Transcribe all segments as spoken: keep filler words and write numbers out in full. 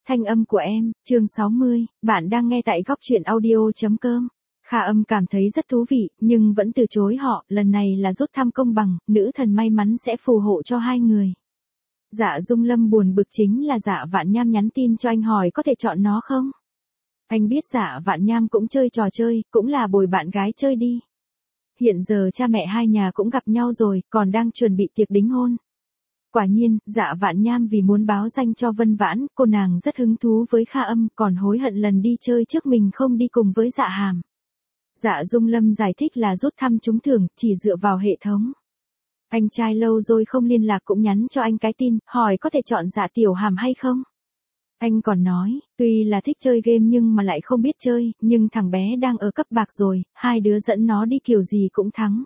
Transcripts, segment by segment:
Thanh âm của em, chương sáu mươi, bạn đang nghe tại góc truyện audio.com. Kha Âm cảm thấy rất thú vị, nhưng vẫn từ chối họ, lần này là rút thăm công bằng, nữ thần may mắn sẽ phù hộ cho hai người. Dạ Dung Lâm buồn bực chính là Dạ Vạn Nham nhắn tin cho anh hỏi có thể chọn nó không? Anh biết Dạ Vạn Nham cũng chơi trò chơi, cũng là bồi bạn gái chơi đi. Hiện giờ cha mẹ hai nhà cũng gặp nhau rồi, còn đang chuẩn bị tiệc đính hôn. Quả nhiên, Dạ Vạn Nham vì muốn báo danh cho Vân Vãn, cô nàng rất hứng thú với Kha Âm, còn hối hận lần đi chơi trước mình không đi cùng với Dạ Hàm. Dạ Dung Lâm giải thích là rút thăm trúng thưởng, chỉ dựa vào hệ thống. Anh trai lâu rồi không liên lạc cũng nhắn cho anh cái tin, hỏi có thể chọn Dạ Tiểu Hàm hay không. Anh còn nói, tuy là thích chơi game nhưng mà lại không biết chơi, nhưng thằng bé đang ở cấp bạc rồi, hai đứa dẫn nó đi kiểu gì cũng thắng.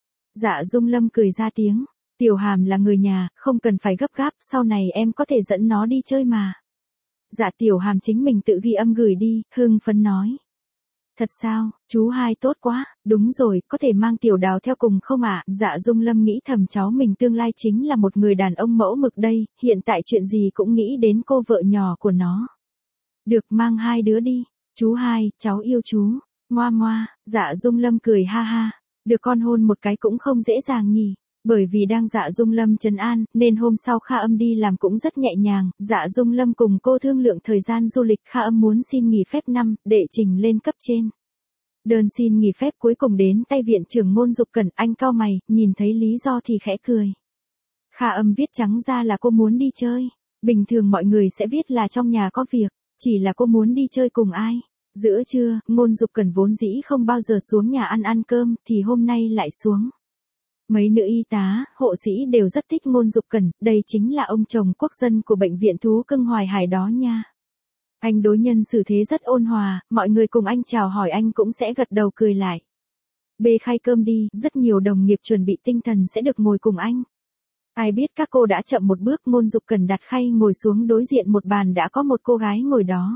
Dạ Dung Lâm cười ra tiếng. Tiểu Hàm là người nhà, không cần phải gấp gáp, sau này em có thể dẫn nó đi chơi mà. Dạ Tiểu Hàm chính mình tự ghi âm gửi đi, hưng phấn nói. Thật sao, chú hai tốt quá, đúng rồi, có thể mang Tiểu Đào theo cùng không ạ? À? Dạ Dung Lâm nghĩ thầm cháu mình tương lai chính là một người đàn ông mẫu mực đây, hiện tại chuyện gì cũng nghĩ đến cô vợ nhỏ của nó. Được, mang hai đứa đi, chú hai, cháu yêu chú, ngoa ngoa. Dạ Dung Lâm cười ha ha, được con hôn một cái cũng không dễ dàng nhỉ. Bởi vì đang Dạ Dung Lâm trấn an, nên hôm sau Kha Âm đi làm cũng rất nhẹ nhàng, Dạ Dung Lâm cùng cô thương lượng thời gian du lịch. Kha Âm muốn xin nghỉ phép năm, để trình lên cấp trên. Đơn xin nghỉ phép cuối cùng đến tay viện trưởng Ngôn Dục Cẩn, anh cau mày, nhìn thấy lý do thì khẽ cười. Kha Âm viết trắng ra là cô muốn đi chơi, bình thường mọi người sẽ viết là trong nhà có việc, chỉ là cô muốn đi chơi cùng ai. Giữa trưa, Ngôn Dục Cẩn vốn dĩ không bao giờ xuống nhà ăn ăn cơm, thì hôm nay lại xuống. Mấy nữ y tá, hộ sĩ đều rất thích Ngôn Dục Cẩn, đây chính là ông chồng quốc dân của bệnh viện thú cưng Hoài Hải đó nha. Anh đối nhân xử thế rất ôn hòa, mọi người cùng anh chào hỏi anh cũng sẽ gật đầu cười lại. Bê khay cơm đi, rất nhiều đồng nghiệp chuẩn bị tinh thần sẽ được ngồi cùng anh. Ai biết các cô đã chậm một bước, Ngôn Dục Cẩn đặt khay ngồi xuống, đối diện một bàn đã có một cô gái ngồi đó.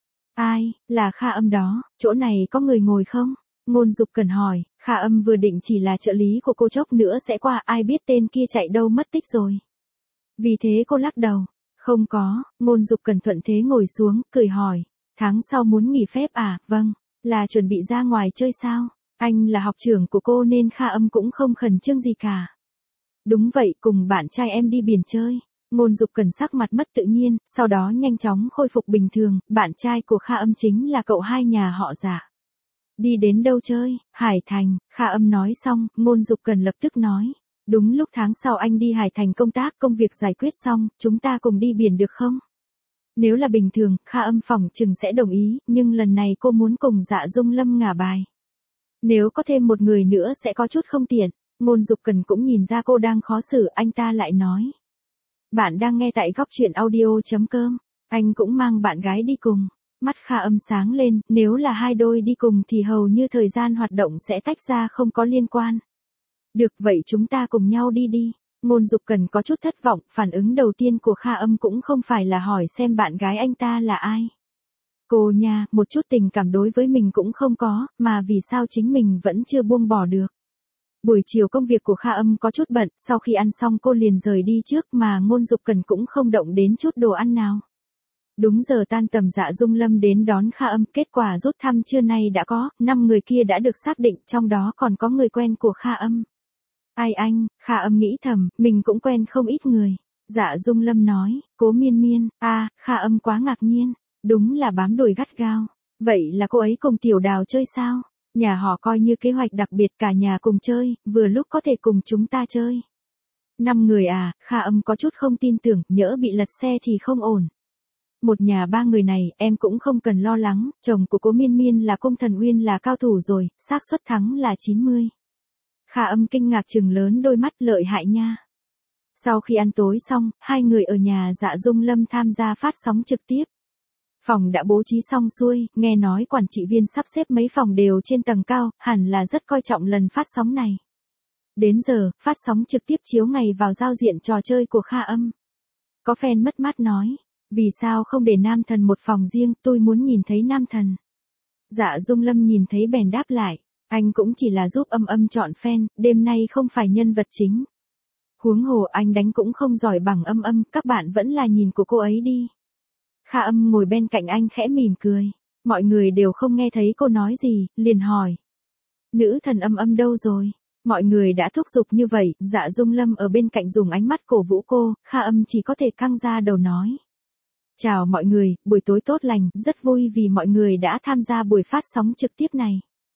Ai, là Kha Âm đó, chỗ này có người ngồi không? Ngôn Dục Cẩn hỏi. Kha Âm vừa định chỉ là trợ lý của cô, chốc nữa sẽ qua, ai biết tên kia chạy đâu mất tích rồi. Vì thế cô lắc đầu. Không có. Ngôn Dục Cẩn thuận thế ngồi xuống, cười hỏi. Tháng sau muốn nghỉ phép à? Vâng. Là chuẩn bị ra ngoài chơi sao? Anh là học trưởng của cô nên Kha Âm cũng không khẩn trương gì cả. Đúng vậy, cùng bạn trai em đi biển chơi. Ngôn Dục Cẩn sắc mặt mất tự nhiên, sau đó nhanh chóng khôi phục bình thường, bạn trai của Kha Âm chính là cậu hai nhà họ Dạ. Đi đến đâu chơi? Hải Thành. Kha Âm nói xong, Ngôn Dục Cẩn lập tức nói. Đúng lúc tháng sau anh đi Hải Thành công tác, công việc giải quyết xong, chúng ta cùng đi biển được không? Nếu là bình thường, Kha Âm phỏng chừng sẽ đồng ý, nhưng lần này cô muốn cùng Dạ Dung Lâm ngả bài. Nếu có thêm một người nữa sẽ có chút không tiện. Ngôn Dục Cẩn cũng nhìn ra cô đang khó xử, anh ta lại nói. Bạn đang nghe tại góc truyện audio.com, anh cũng mang bạn gái đi cùng. Mắt Kha Âm sáng lên, nếu là hai đôi đi cùng thì hầu như thời gian hoạt động sẽ tách ra, không có liên quan. Được, vậy chúng ta cùng nhau đi đi. Ngôn Dục Cẩn có chút thất vọng, phản ứng đầu tiên của Kha Âm cũng không phải là hỏi xem bạn gái anh ta là ai. Cô nha, một chút tình cảm đối với mình cũng không có, mà vì sao chính mình vẫn chưa buông bỏ được. Buổi chiều công việc của Kha Âm có chút bận, sau khi ăn xong cô liền rời đi trước mà Ngôn Dục Cẩn cũng không động đến chút đồ ăn nào. Đúng giờ tan tầm, Dạ Dung Lâm đến đón Kha Âm, kết quả rút thăm trưa nay đã có, năm người kia đã được xác định, trong đó còn có người quen của Kha Âm. Ai anh? Kha Âm nghĩ thầm, mình cũng quen không ít người. Dạ Dung Lâm nói, Cố Miên Miên. A, à, Kha Âm quá ngạc nhiên, đúng là bám đuổi gắt gao. Vậy là cô ấy cùng Tiểu Đào chơi sao? Nhà họ coi như kế hoạch đặc biệt, cả nhà cùng chơi, vừa lúc có thể cùng chúng ta chơi. Năm người à? Kha Âm có chút không tin tưởng, nhỡ bị lật xe thì không ổn. Một nhà ba người này, em cũng không cần lo lắng, chồng của Cố Miên Miên là Cung Thần Uyên là cao thủ rồi, xác suất thắng là chín mươi. Kha Âm kinh ngạc trừng lớn đôi mắt, lợi hại nha. Sau khi ăn tối xong, hai người ở nhà Dạ Dung Lâm tham gia phát sóng trực tiếp. Phòng đã bố trí xong xuôi, nghe nói quản trị viên sắp xếp mấy phòng đều trên tầng cao, hẳn là rất coi trọng lần phát sóng này. Đến giờ, phát sóng trực tiếp chiếu ngày vào giao diện trò chơi của Kha Âm. Có fan mất mát nói. Vì sao không để nam thần một phòng riêng, tôi muốn nhìn thấy nam thần. Dạ Dung Lâm nhìn thấy bèn đáp lại, anh cũng chỉ là giúp Âm Âm chọn fan, đêm nay không phải nhân vật chính. Huống hồ anh đánh cũng không giỏi bằng Âm Âm, các bạn vẫn là nhìn của cô ấy đi. Kha Âm ngồi bên cạnh anh khẽ mỉm cười. Mọi người đều không nghe thấy cô nói gì, liền hỏi. Nữ thần Âm Âm đâu rồi? Mọi người đã thúc giục như vậy, Dạ Dung Lâm ở bên cạnh dùng ánh mắt cổ vũ cô, Kha Âm chỉ có thể căng ra đầu nói. Chào mọi người, buổi tối tốt lành, rất vui vì mọi người đã tham gia buổi phát sóng trực tiếp này.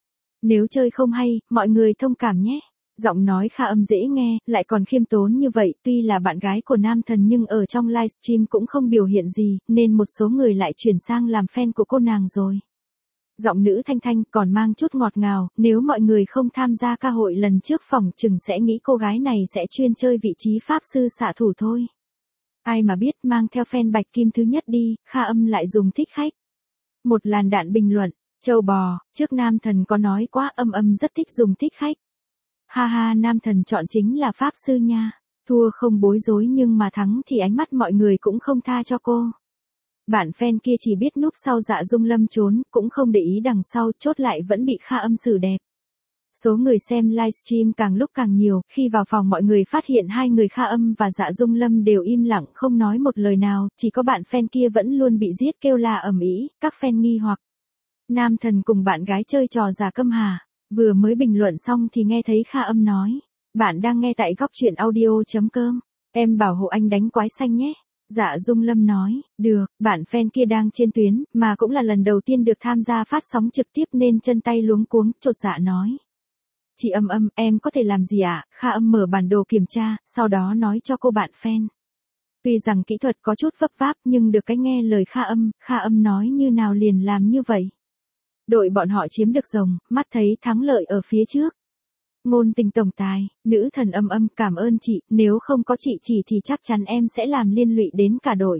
Nếu chơi không hay, mọi người thông cảm nhé. Giọng nói Kha Âm dễ nghe, lại còn khiêm tốn như vậy, tuy là bạn gái của nam thần nhưng ở trong livestream cũng không biểu hiện gì, nên một số người lại chuyển sang làm fan của cô nàng rồi. Giọng nữ thanh thanh còn mang chút ngọt ngào, nếu mọi người không tham gia ca hội lần trước phỏng chừng sẽ nghĩ cô gái này sẽ chuyên chơi vị trí pháp sư xạ thủ thôi. Ai mà biết mang theo fan bạch kim thứ nhất đi, Kha Âm lại dùng thích khách. Một làn đạn bình luận, châu bò, trước nam thần có nói quá Âm Âm rất thích dùng thích khách. Ha ha, nam thần chọn chính là pháp sư nha, thua không bối rối nhưng mà thắng thì ánh mắt mọi người cũng không tha cho cô. Bạn fan kia chỉ biết núp sau Dạ Dung Lâm trốn, cũng không để ý đằng sau, chốt lại vẫn bị Kha Âm xử đẹp. Số người xem livestream càng lúc càng nhiều, khi vào phòng mọi người phát hiện hai người Kha Âm và Dạ Dung Lâm đều im lặng không nói một lời nào, chỉ có bạn fan kia vẫn luôn bị giết kêu la ầm ĩ, các fan nghi hoặc. Nam thần cùng bạn gái chơi trò giả câm hả? Vừa mới bình luận xong thì nghe thấy Kha Âm nói. Bạn đang nghe tại góc truyện audio.com. Em bảo hộ anh đánh quái xanh nhé. Dạ Dung Lâm nói, được, bạn fan kia đang trên tuyến, mà cũng là lần đầu tiên được tham gia phát sóng trực tiếp nên chân tay luống cuống, chột dạ nói. Chị Âm Âm, em có thể làm gì ạ? À? Kha Âm mở bản đồ kiểm tra, sau đó nói cho cô bạn fan. Tuy rằng kỹ thuật có chút vấp váp nhưng được cái nghe lời Kha Âm, Kha Âm nói như nào liền làm như vậy. Đội bọn họ chiếm được rồng, mắt thấy thắng lợi ở phía trước. Ngôn tình tổng tài, nữ thần Âm Âm cảm ơn chị, nếu không có chị chỉ thì chắc chắn em sẽ làm liên lụy đến cả đội.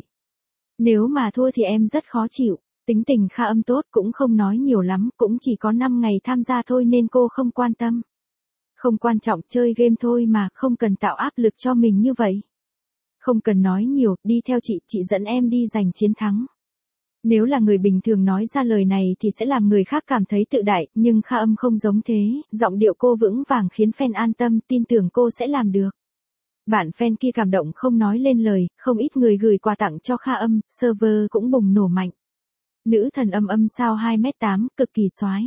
Nếu mà thua thì em rất khó chịu, tính tình Kha Âm tốt cũng không nói nhiều lắm, cũng chỉ có năm ngày tham gia thôi nên cô không quan tâm. Không quan trọng, chơi game thôi mà, không cần tạo áp lực cho mình như vậy. Không cần nói nhiều, đi theo chị, chị dẫn em đi giành chiến thắng. Nếu là người bình thường nói ra lời này thì sẽ làm người khác cảm thấy tự đại, nhưng Kha Âm không giống thế, giọng điệu cô vững vàng khiến fan an tâm, tin tưởng cô sẽ làm được. Bạn fan kia cảm động không nói lên lời, không ít người gửi quà tặng cho Kha Âm, server cũng bùng nổ mạnh. Nữ thần Âm Âm sao hai mét tám, cực kỳ soái.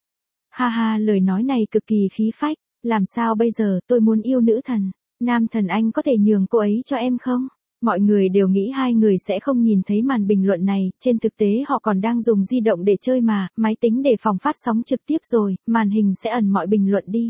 Ha ha, lời nói này cực kỳ khí phách, làm sao bây giờ, tôi muốn yêu nữ thần, nam thần anh có thể nhường cô ấy cho em không? Mọi người đều nghĩ hai người sẽ không nhìn thấy màn bình luận này, trên thực tế họ còn đang dùng di động để chơi mà, máy tính để phòng phát sóng trực tiếp rồi, màn hình sẽ ẩn mọi bình luận đi.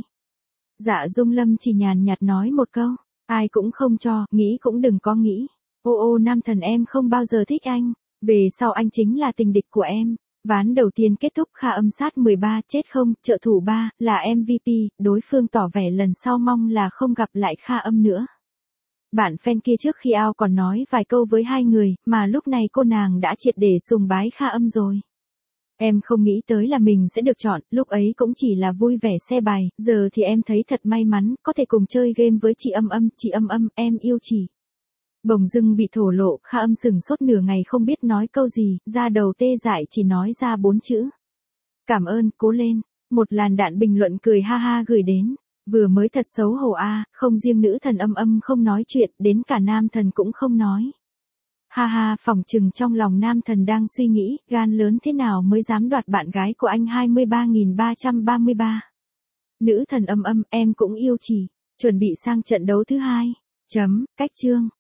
Dạ Dung Lâm chỉ nhàn nhạt nói một câu, ai cũng không cho, nghĩ cũng đừng có nghĩ. Ô ô nam thần em không bao giờ thích anh, về sau anh chính là tình địch của em. Ván đầu tiên kết thúc Kha Âm sát mười ba, chết không, trợ thủ ba, là em vê pê, đối phương tỏ vẻ lần sau mong là không gặp lại Kha Âm nữa. Bạn fan kia trước khi out còn nói vài câu với hai người, mà lúc này cô nàng đã triệt để sùng bái Kha Âm rồi. Em không nghĩ tới là mình sẽ được chọn, lúc ấy cũng chỉ là vui vẻ xe bài, giờ thì em thấy thật may mắn, có thể cùng chơi game với chị Âm Âm, chị Âm Âm, em yêu chị. Bỗng dưng bị thổ lộ, Kha Âm sừng sốt nửa ngày không biết nói câu gì, da đầu tê dại chỉ nói ra bốn chữ. Cảm ơn, cố lên. Một làn đạn bình luận cười ha ha gửi đến. Vừa mới thật xấu hổ a, à, không riêng nữ thần Âm Âm không nói chuyện, đến cả nam thần cũng không nói. Ha ha, phỏng chừng trong lòng nam thần đang suy nghĩ, gan lớn thế nào mới dám đoạt bạn gái của anh hai mươi ba nghìn ba trăm ba mươi ba. Nữ thần Âm Âm, em cũng yêu chị, chuẩn bị sang trận đấu thứ hai. Chấm, cách chương.